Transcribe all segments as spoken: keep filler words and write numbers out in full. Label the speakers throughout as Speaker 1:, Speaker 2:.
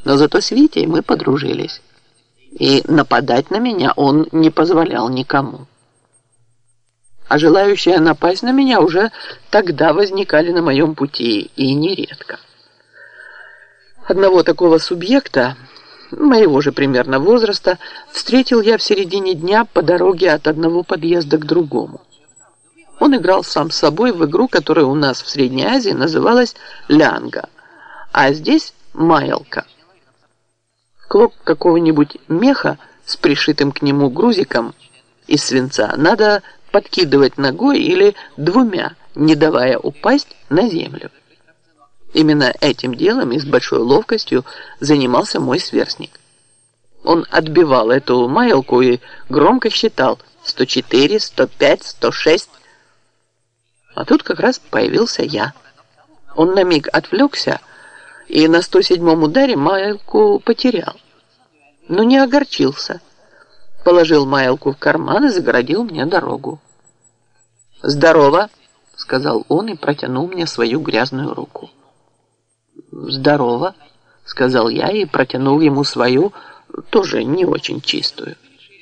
Speaker 1: Но зато с Витей мы подружились. И нападать на меня он не позволял никому. А желающие напасть на меня уже тогда возникали на моем пути, и нередко. Одного такого субъекта, моего же примерно возраста, встретил я в середине дня по дороге от одного подъезда к другому. Он играл сам с собой в игру, которая у нас в Средней Азии называлась лянга, а здесь маялка. Клок какого-нибудь меха с пришитым к нему грузиком из свинца надо подкидывать ногой или двумя, не давая упасть на землю. Именно этим делом и с большой ловкостью занимался мой сверстник. Он отбивал эту маялку и громко считал: сто четыре, сто пять, сто шесть. А тут как раз появился я. Он на миг отвлекся и на сто седьмом ударе маялку потерял. Но не огорчился. Положил маялку в карман и загородил мне дорогу. «Здорово!» — сказал он и протянул мне свою грязную руку. «Здорово!» — сказал я и протянул ему свою, тоже не очень чистую.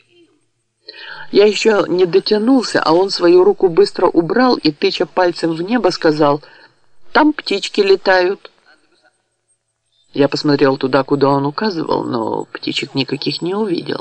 Speaker 1: Я еще не дотянулся, а он свою руку быстро убрал и, тыча пальцем в небо, сказал: «Там птички летают». Я посмотрел туда, куда он указывал, но птичек никаких не увидел.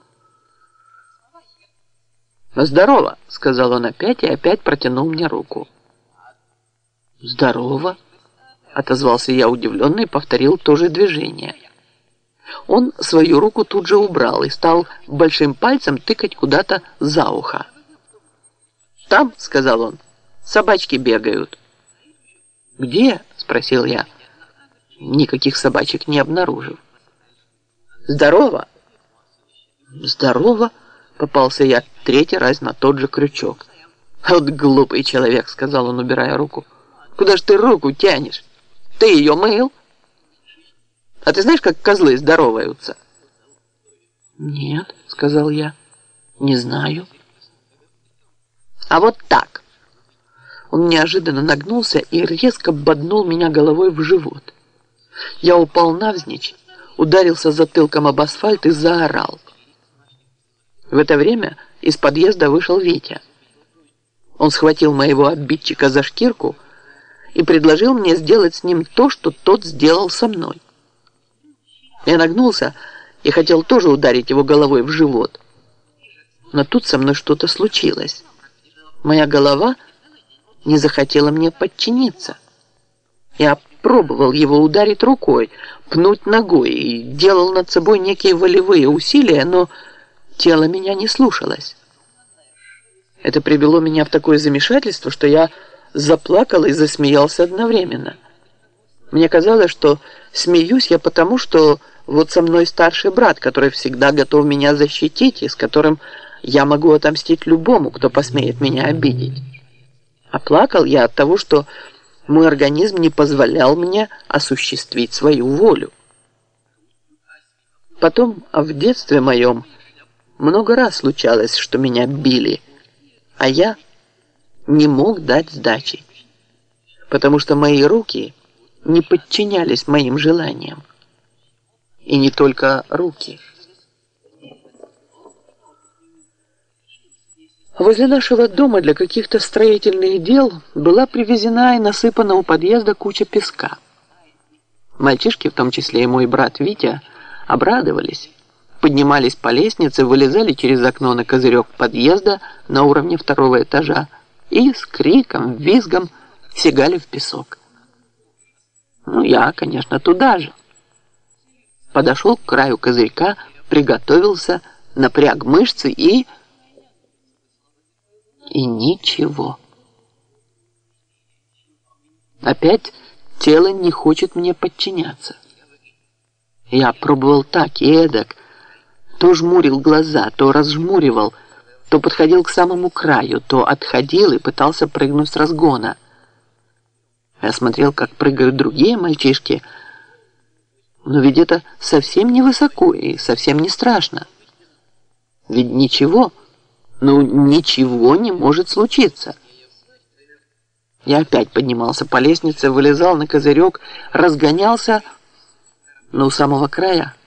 Speaker 1: «Здорово», — сказал он опять и опять протянул мне руку. «Здорово», — отозвался я удивленно и повторил то же движение. Он свою руку тут же убрал и стал большим пальцем тыкать куда-то за ухо. «Там», — сказал он, — «собачки бегают». «Где?» — спросил я, никаких собачек не обнаружив. «Здорово!» «Здорово!» — попался я третий раз на тот же крючок. «Вот глупый человек», — сказал он, убирая руку. «Куда ж ты руку тянешь? Ты ее мыл? А ты знаешь, как козлы здороваются?» «Нет», — сказал я, — «не знаю». «А вот так». Он неожиданно нагнулся и резко боднул меня головой в живот. Я упал навзничь, ударился затылком об асфальт и заорал. В это время из подъезда вышел Витя. Он схватил моего обидчика за шкирку и предложил мне сделать с ним то, что тот сделал со мной. Я нагнулся и хотел тоже ударить его головой в живот. Но тут со мной что-то случилось. Моя голова не захотела мне подчиниться. Я пробовал его ударить рукой, пнуть ногой и делал над собой некие волевые усилия, но тело меня не слушалось. Это привело меня в такое замешательство, что я заплакал и засмеялся одновременно. Мне казалось, что смеюсь я потому, что вот со мной старший брат, который всегда готов меня защитить и с которым я могу отомстить любому, кто посмеет меня обидеть. А плакал я от того, что мой организм не позволял мне осуществить свою волю. Потом, в детстве моем, много раз случалось, что меня били, а я не мог дать сдачи, потому что мои руки не подчинялись моим желаниям. И не только руки. Возле нашего дома для каких-то строительных дел была привезена и насыпана у подъезда куча песка. Мальчишки, в том числе и мой брат Витя, обрадовались, поднимались по лестнице, вылезали через окно на козырек подъезда на уровне второго этажа и с криком, визгом сигали в песок. Ну, я, конечно, туда же. Подошел к краю козырька, приготовился, напряг мышцы и... И ничего. Опять тело не хочет мне подчиняться. Я пробовал так и эдак. То жмурил глаза, то разжмуривал, то подходил к самому краю, то отходил и пытался прыгнуть с разгона. Я смотрел, как прыгают другие мальчишки, но ведь это совсем не высоко и совсем не страшно. Ведь ничего... Ну, ничего не может случиться. Я опять поднимался по лестнице, вылезал на козырек, разгонялся, но у самого края